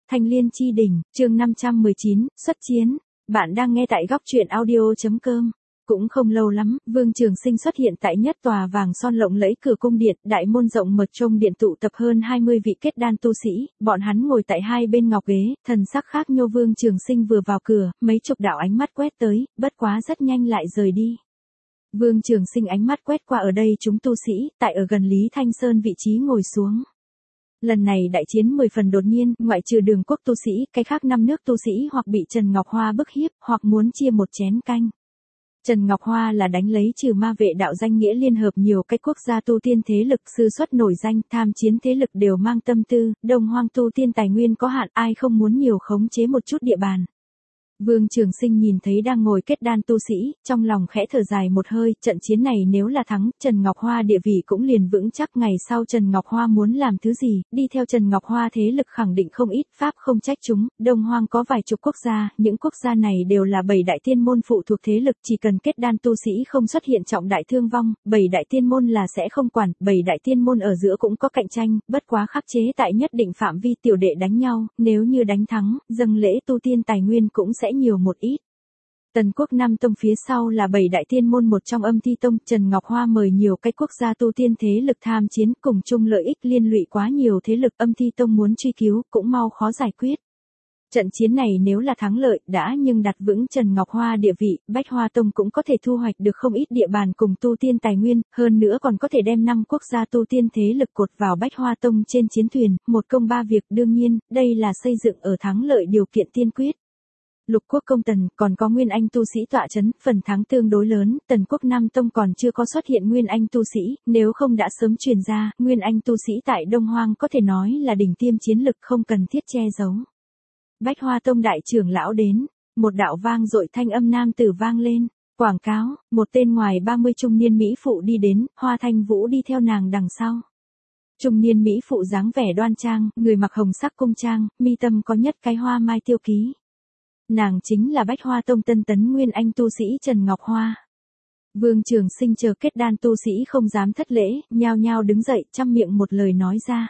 Thanh Liên Chi Đỉnh, chương 519, xuất chiến. Bạn đang nghe tại góc truyện audio.com. Cũng không lâu lắm, Vương Trường Sinh xuất hiện tại nhất tòa vàng son lộng lẫy cửa cung điện, đại môn rộng mở trong điện tụ tập hơn 20 vị kết đan tu sĩ, bọn hắn ngồi tại hai bên ngọc ghế, thần sắc khác nhô. Vương Trường Sinh vừa vào cửa, mấy chục đạo ánh mắt quét tới, bất quá rất nhanh lại rời đi. Vương Trường Sinh ánh mắt quét qua ở đây chúng tu sĩ, tại ở gần Lý Thanh Sơn vị trí ngồi xuống. Lần này đại chiến 10 phần đột nhiên, ngoại trừ Đường Quốc tu sĩ, cái khác 5 nước tu sĩ hoặc bị Trần Ngọc Hoa bức hiếp, hoặc muốn chia một chén canh. Trần Ngọc Hoa là đánh lấy trừ ma vệ đạo danh nghĩa liên hợp nhiều cái quốc gia tu tiên thế lực sư xuất nổi danh, tham chiến thế lực đều mang tâm tư, Đông Hoang tu tiên tài nguyên có hạn, ai không muốn nhiều khống chế một chút địa bàn. Vương Trường Sinh nhìn thấy đang ngồi kết đan tu sĩ, trong lòng khẽ thở dài một hơi, trận chiến này nếu là thắng, Trần Ngọc Hoa địa vị cũng liền vững chắc. Ngày sau Trần Ngọc Hoa muốn làm thứ gì, đi theo Trần Ngọc Hoa thế lực khẳng định không ít, pháp không trách chúng, Đông Hoang có vài chục quốc gia, những quốc gia này đều là 7 đại tiên môn phụ thuộc thế lực, chỉ cần kết đan tu sĩ không xuất hiện trọng đại thương vong, 7 đại tiên môn là sẽ không quản, 7 đại tiên môn ở giữa cũng có cạnh tranh, bất quá khắc chế tại nhất định phạm vi tiểu đệ đánh nhau, nếu như đánh thắng, dâng lễ tu tiên tài nguyên cũng sẽ nhiều một ít. Tần Quốc Nam Tông phía sau là 7 đại tiên môn một trong Âm Thi Tông, Trần Ngọc Hoa mời nhiều cái quốc gia tu tiên thế lực tham chiến, cùng chung lợi ích liên lụy quá nhiều thế lực, Âm Thi Tông muốn truy cứu cũng mau khó giải quyết. Trận chiến này nếu là thắng lợi đã nhưng đặt vững Trần Ngọc Hoa địa vị, Bách Hoa Tông cũng có thể thu hoạch được không ít địa bàn cùng tu tiên tài nguyên, hơn nữa còn có thể đem 5 quốc gia tu tiên thế lực cột vào Bách Hoa Tông trên chiến thuyền, một công ba việc. Đương nhiên, đây là xây dựng ở thắng lợi điều kiện tiên quyết. Lục Quốc Công Tần còn có Nguyên Anh tu sĩ tọa chấn, phần thắng tương đối lớn, Tần Quốc Nam Tông còn chưa có xuất hiện Nguyên Anh tu sĩ, nếu không đã sớm truyền ra, Nguyên Anh tu sĩ tại Đông Hoang có thể nói là đỉnh tiêm chiến lực, không cần thiết che giấu. Bách Hoa Tông đại trưởng lão đến, một đạo vang dội thanh âm nam tử vang lên, quảng cáo, một tên ngoài 30 trung niên mỹ phụ đi đến, Hoa Thanh Vũ đi theo nàng đằng sau. Trung niên mỹ phụ dáng vẻ đoan trang, người mặc hồng sắc cung trang, mi tâm có nhất cái hoa mai tiêu ký. Nàng chính là Bách Hoa Tông tân tấn Nguyên Anh tu sĩ Trần Ngọc Hoa. Vương Trường Sinh chờ kết đan tu sĩ không dám thất lễ, nhao nhao đứng dậy, trăm miệng một lời nói ra.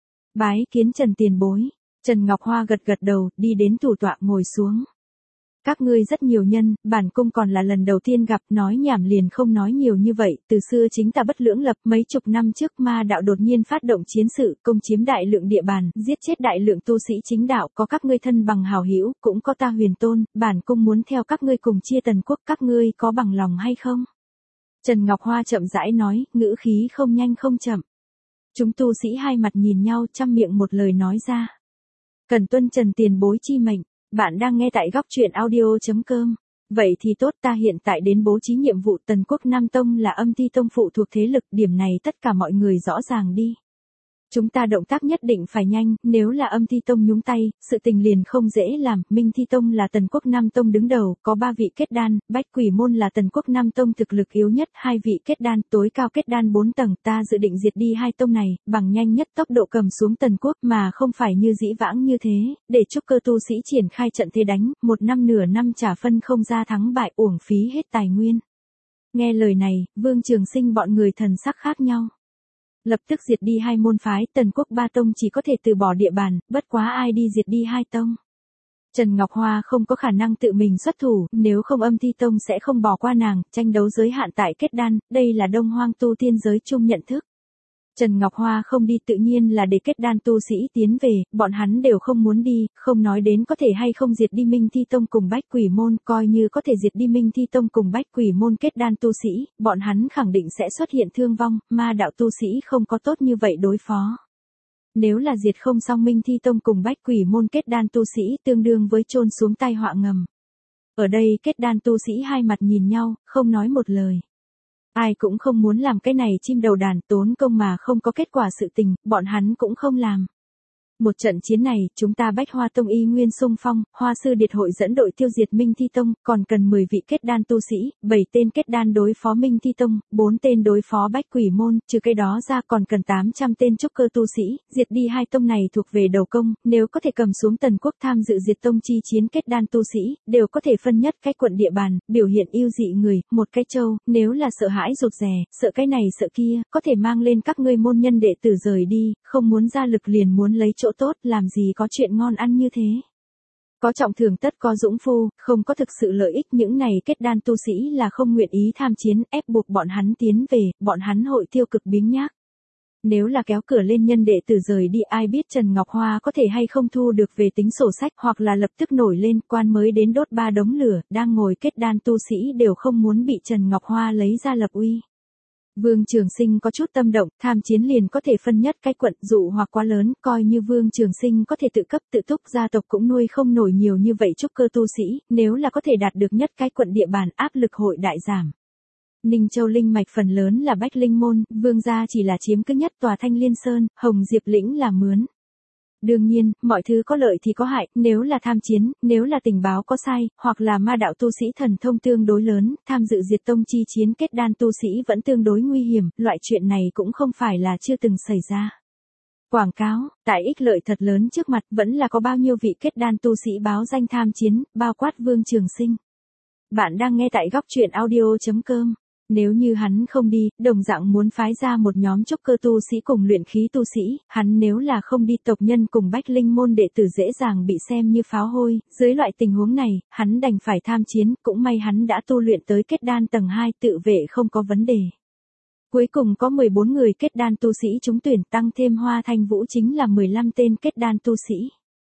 Bái kiến Trần tiền bối. Trần Ngọc Hoa gật gật đầu, đi đến thủ tọa ngồi xuống. Các ngươi rất nhiều nhân, bản cung còn là lần đầu tiên gặp, nói nhảm liền không nói nhiều như vậy, từ xưa chính ta bất lưỡng lập, mấy chục năm trước ma đạo đột nhiên phát động chiến sự, công chiếm đại lượng địa bàn, giết chết đại lượng tu sĩ chính đạo, có các ngươi thân bằng hảo hữu, cũng có ta Huyền Tôn, bản cung muốn theo các ngươi cùng chia Tần Quốc, các ngươi có bằng lòng hay không? Trần Ngọc Hoa chậm rãi nói, ngữ khí không nhanh không chậm. Chúng tu sĩ hai mặt nhìn nhau, trăm miệng một lời nói ra. Cần tuân Trần tiền bối chi mệnh. Bạn đang nghe tại góc truyện audio.com. Vậy thì tốt, ta hiện tại đến bố trí nhiệm vụ. Tần Quốc Nam Tông là Âm Thi Tông phụ thuộc thế lực, điểm này tất cả mọi người rõ ràng đi. Chúng ta động tác nhất định phải nhanh, nếu là Âm Thi Tông nhúng tay, sự tình liền không dễ làm. Minh Thi Tông là Tần Quốc Nam Tông đứng đầu, có 3 vị kết đan, Bách Quỷ Môn là Tần Quốc Nam Tông thực lực yếu nhất, 2 vị kết đan, tối cao kết đan 4 tầng, ta dự định diệt đi 2 tông này, bằng nhanh nhất tốc độ cầm xuống Tần Quốc, mà không phải như dĩ vãng như thế, để trúc cơ tu sĩ triển khai trận thế đánh, 1 năm nửa năm trả phân không ra thắng bại, uổng phí hết tài nguyên. Nghe lời này, Vương Trường Sinh bọn người thần sắc khác nhau. Lập tức diệt đi 2 môn phái, Tần Quốc 3 tông chỉ có thể từ bỏ địa bàn, bất quá ai đi diệt đi 2 tông. Trần Ngọc Hoa không có khả năng tự mình xuất thủ, nếu không Âm Thi Tông sẽ không bỏ qua nàng, tranh đấu giới hạn tại kết đan, đây là Đông Hoang tu tiên giới chung nhận thức. Trần Ngọc Hoa không đi tự nhiên là để kết đan tu sĩ tiến về, bọn hắn đều không muốn đi, không nói đến có thể hay không diệt đi Minh Thi Tông cùng Bách Quỷ Môn, coi như có thể diệt đi Minh Thi Tông cùng Bách Quỷ Môn kết đan tu sĩ, bọn hắn khẳng định sẽ xuất hiện thương vong, ma đạo tu sĩ không có tốt như vậy đối phó. Nếu là diệt không xong Minh Thi Tông cùng Bách Quỷ Môn kết đan tu sĩ tương đương với chôn xuống tai họa ngầm. Ở đây kết đan tu sĩ hai mặt nhìn nhau, không nói một lời. Ai cũng không muốn làm cái này chim đầu đàn, tốn công mà không có kết quả sự tình, bọn hắn cũng không làm. Một trận chiến này, chúng ta Bách Hoa Tông y nguyên xung phong, Hoa Sư Điệt hội dẫn đội tiêu diệt Minh Thi Tông, còn cần 10 vị kết đan tu sĩ, 7 tên kết đan đối phó Minh Thi Tông, 4 tên đối phó Bách Quỷ Môn, trừ cái đó ra còn cần 800 tên trúc cơ tu sĩ, diệt đi 2 tông này thuộc về đầu công, nếu có thể cầm xuống Tần Quốc tham dự diệt tông chi chiến kết đan tu sĩ, đều có thể phân nhất cái quận địa bàn, biểu hiện ưu dị người, một cái châu, nếu là sợ hãi rụt rè, sợ cái này sợ kia, có thể mang lên các ngươi môn nhân đệ tử rời đi, không muốn ra lực liền muốn lấy chỗ chỗ tốt, làm gì có chuyện ngon ăn như thế. Có trọng thưởng tất có dũng phu, không có thực sự lợi ích, những này kết đan tu sĩ là không nguyện ý tham chiến, ép buộc bọn hắn tiến về, bọn hắn hội tiêu cực biếng nhác. Nếu là kéo cửa lên nhân đệ tử rời đi, ai biết Trần Ngọc Hoa có thể hay không thu được về tính sổ sách, hoặc là lập tức nổi lên quan mới đến đốt 3 đống lửa, đang ngồi kết đan tu sĩ đều không muốn bị Trần Ngọc Hoa lấy ra lập uy. Vương Trường Sinh có chút tâm động, tham chiến liền có thể phân nhất cái quận, dụ hoặc quá lớn, coi như Vương Trường Sinh có thể tự cấp tự túc, gia tộc cũng nuôi không nổi nhiều như vậy trúc cơ tu sĩ, nếu là có thể đạt được nhất cái quận địa bàn, áp lực hội đại giảm. Ninh Châu linh mạch phần lớn là Bách Linh môn, Vương gia chỉ là chiếm cứ nhất tòa Thanh Liên Sơn, Hồng Diệp lĩnh là mướn. Đương nhiên, mọi thứ có lợi thì có hại, nếu là tham chiến, nếu là tình báo có sai, hoặc là ma đạo tu sĩ thần thông tương đối lớn, tham dự diệt tông chi chiến kết đan tu sĩ vẫn tương đối nguy hiểm, loại chuyện này cũng không phải là chưa từng xảy ra. Quảng cáo, tại ích lợi thật lớn trước mặt, vẫn là có bao nhiêu vị kết đan tu sĩ báo danh tham chiến, bao quát Vương Trường Sinh. Bạn đang nghe tại góc truyện audio.com. Nếu như hắn không đi, đồng dạng muốn phái ra một nhóm trúc cơ tu sĩ cùng luyện khí tu sĩ, hắn nếu là không đi tộc nhân cùng Bách Linh môn đệ tử dễ dàng bị xem như pháo hôi, dưới loại tình huống này, hắn đành phải tham chiến, cũng may hắn đã tu luyện tới kết đan tầng 2 tự vệ không có vấn đề. Cuối cùng có 14 người kết đan tu sĩ trúng tuyển, tăng thêm Hoa Thanh Vũ chính là 15 tên kết đan tu sĩ.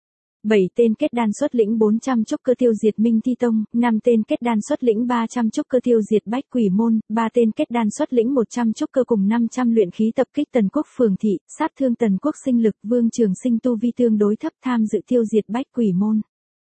7 tên kết đan xuất lĩnh 400 trúc cơ tiêu diệt Minh Thi Tông, 5 tên kết đan xuất lĩnh 300 trúc cơ tiêu diệt Bách Quỷ Môn, 3 tên kết đan xuất lĩnh 100 trúc cơ cùng 500 luyện khí tập kích Tần Quốc phường thị, sát thương Tần Quốc sinh lực, Vương Trường Sinh tu vi tương đối thấp tham dự tiêu diệt Bách Quỷ Môn.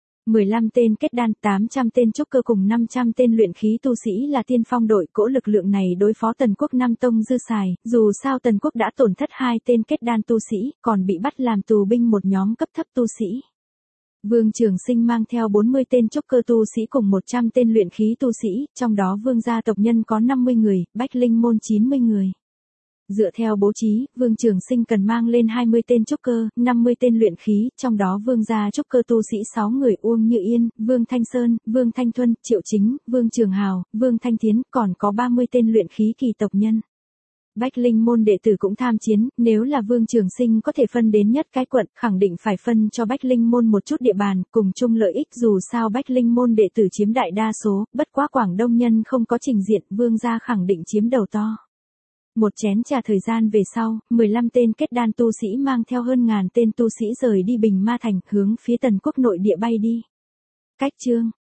15 tên kết đan, 800 tên trúc cơ cùng 500 tên luyện khí tu sĩ là tiên phong đội, cỗ lực lượng này đối phó Tần Quốc Nam Tông dư xài, dù sao Tần Quốc đã tổn thất 2 tên kết đan tu sĩ, còn bị bắt làm tù binh một nhóm cấp thấp tu sĩ. Vương Trường Sinh mang theo 40 tên trúc cơ tu sĩ cùng 100 tên luyện khí tu sĩ, trong đó Vương gia tộc nhân có 50 người, Bách Linh môn 90 người. Dựa theo bố trí, Vương Trường Sinh cần mang lên 20 tên trúc cơ, 50 tên luyện khí, trong đó Vương gia trúc cơ tu sĩ 6 người Uông Như Yên, Vương Thanh Sơn, Vương Thanh Thuân, Triệu Chính, Vương Trường Hào, Vương Thanh Thiến, còn có 30 tên luyện khí kỳ tộc nhân. Bách Linh môn đệ tử cũng tham chiến, nếu là Vương Trường Sinh có thể phân đến nhất cái quận, khẳng định phải phân cho Bách Linh môn một chút địa bàn, cùng chung lợi ích, dù sao Bách Linh môn đệ tử chiếm đại đa số, bất quá Quảng Đông nhân không có trình diện, Vương gia khẳng định chiếm đầu to. Một chén trà thời gian về sau, 15 tên kết đan tu sĩ mang theo hơn ngàn tên tu sĩ rời đi Bình Ma Thành, hướng phía Tần Quốc nội địa bay đi. Cách chương